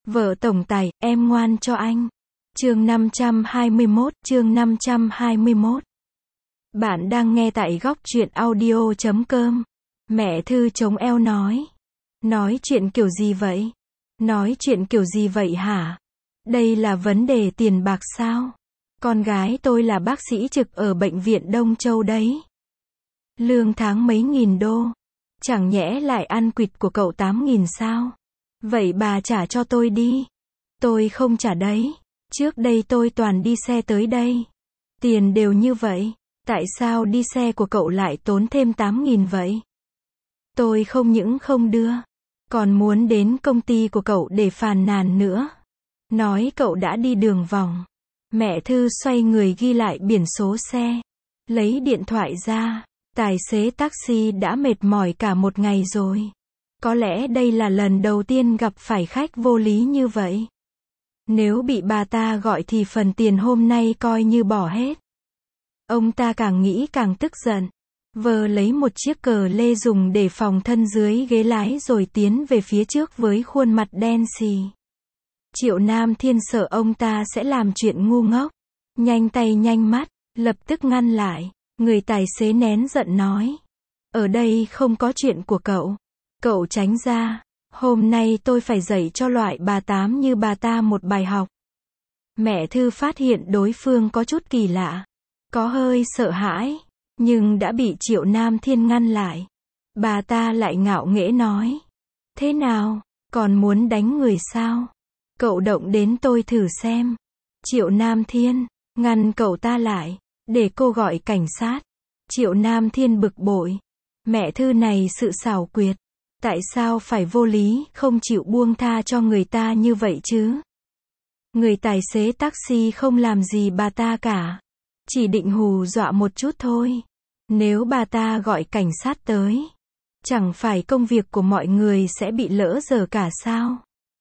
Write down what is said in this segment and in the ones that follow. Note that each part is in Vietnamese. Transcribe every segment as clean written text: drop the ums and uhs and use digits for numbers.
Vợ tổng tài, em ngoan cho anh. Chương 521. Bạn đang nghe tại góc truyện audio.com. Mẹ Thư chống eo nói. Nói chuyện kiểu gì vậy? Nói chuyện kiểu gì vậy hả? Đây là vấn đề tiền bạc sao? Con gái tôi là bác sĩ trực ở bệnh viện Đông Châu đấy. Lương tháng mấy nghìn đô. Chẳng nhẽ lại ăn quỵt của cậu 8.000 sao? Vậy bà trả cho tôi đi. Tôi không trả đấy. Trước đây tôi toàn đi xe tới đây. Tiền đều như vậy. Tại sao đi xe của cậu lại tốn thêm 8.000 vậy? Tôi không những không đưa, còn muốn đến công ty của cậu để phàn nàn nữa. Nói cậu đã đi đường vòng. Mẹ Thư xoay người ghi lại biển số xe. Lấy điện thoại ra. Tài xế taxi đã mệt mỏi cả một ngày rồi. Có lẽ đây là lần đầu tiên gặp phải khách vô lý như vậy. Nếu bị bà ta gọi thì phần tiền hôm nay coi như bỏ hết. Ông ta càng nghĩ càng tức giận. Vờ lấy một chiếc cờ lê dùng để phòng thân dưới ghế lái rồi tiến về phía trước với khuôn mặt đen xì. Triệu Nam Thiên sợ ông ta sẽ làm chuyện ngu ngốc. Nhanh tay nhanh mắt, lập tức ngăn lại. Người tài xế nén giận nói. Ở đây không có chuyện của cậu. Cậu tránh ra. Hôm nay tôi phải dạy cho loại bà tám như bà ta một bài học. Mẹ Thư phát hiện đối phương có chút kỳ lạ. Có hơi sợ hãi. Nhưng đã bị Triệu Nam Thiên ngăn lại. Bà ta lại ngạo nghễ nói. Thế nào? Còn muốn đánh người sao? Cậu động đến tôi thử xem. Triệu Nam Thiên ngăn cậu ta lại. Để cô gọi cảnh sát. Triệu Nam Thiên bực bội. Mẹ Thư này sự xảo quyệt. Tại sao phải vô lý, không chịu buông tha cho người ta như vậy chứ? Người tài xế taxi không làm gì bà ta cả. Chỉ định hù dọa một chút thôi. Nếu bà ta gọi cảnh sát tới, chẳng phải công việc của mọi người sẽ bị lỡ dở cả sao?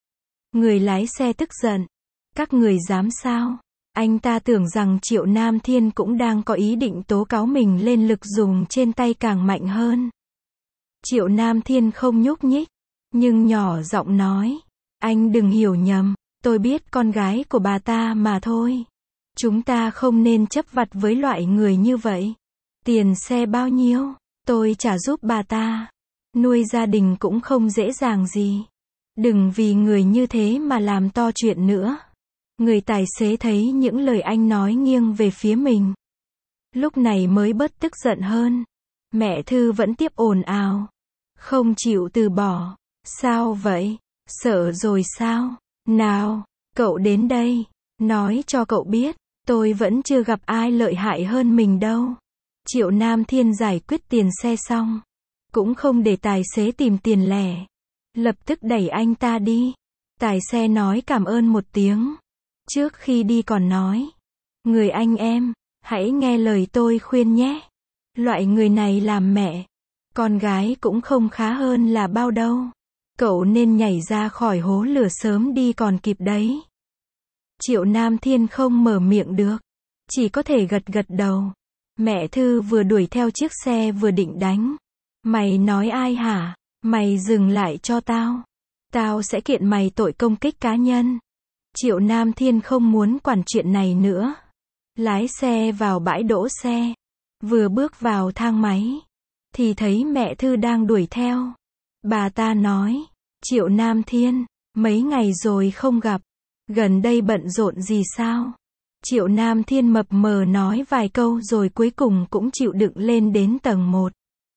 Người lái xe tức giận. Các người dám sao? Anh ta tưởng rằng Triệu Nam Thiên cũng đang có ý định tố cáo mình lên lực dùng trên tay càng mạnh hơn. Triệu Nam Thiên không nhúc nhích, nhưng nhỏ giọng nói. Anh đừng hiểu nhầm, tôi biết con gái của bà ta mà thôi. Chúng ta không nên chấp vặt với loại người như vậy. Tiền xe bao nhiêu, tôi trả giúp bà ta. Nuôi gia đình cũng không dễ dàng gì. Đừng vì người như thế mà làm to chuyện nữa. Người tài xế thấy những lời anh nói nghiêng về phía mình. Lúc này mới bớt tức giận hơn. Mẹ Thư vẫn tiếp ồn ào. Không chịu từ bỏ. Sao vậy? Sợ rồi sao? Nào, cậu đến đây. Nói cho cậu biết, tôi vẫn chưa gặp ai lợi hại hơn mình đâu. Triệu Nam Thiên giải quyết tiền xe xong. Cũng không để tài xế tìm tiền lẻ. Lập tức đẩy anh ta đi. Tài xe nói cảm ơn một tiếng. Trước khi đi còn nói. Người anh em, hãy nghe lời tôi khuyên nhé. Loại người này làm mẹ. Con gái cũng không khá hơn là bao đâu. Cậu nên nhảy ra khỏi hố lửa sớm đi còn kịp đấy. Triệu Nam Thiên không mở miệng được. Chỉ có thể gật gật đầu. Mẹ Thư vừa đuổi theo chiếc xe vừa định đánh. Mày nói ai hả? Mày dừng lại cho tao. Tao sẽ kiện mày tội công kích cá nhân. Triệu Nam Thiên không muốn quản chuyện này nữa. Lái xe vào bãi đỗ xe. Vừa bước vào thang máy. Thì thấy mẹ Thư đang đuổi theo. Bà ta nói. Triệu Nam Thiên, mấy ngày rồi không gặp. Gần đây bận rộn gì sao? Triệu Nam Thiên mập mờ nói vài câu rồi cuối cùng cũng chịu đựng lên đến tầng 1.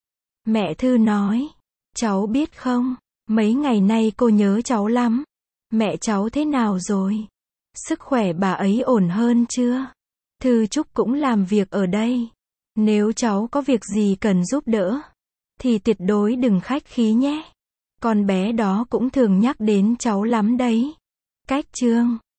Mẹ Thư nói. Cháu biết không, mấy ngày nay cô nhớ cháu lắm. Mẹ cháu thế nào rồi? Sức khỏe bà ấy ổn hơn chưa? Thư Trúc cũng làm việc ở đây. Nếu cháu có việc gì cần giúp đỡ, thì tuyệt đối đừng khách khí nhé. Con bé đó cũng thường nhắc đến cháu lắm đấy. Cách chương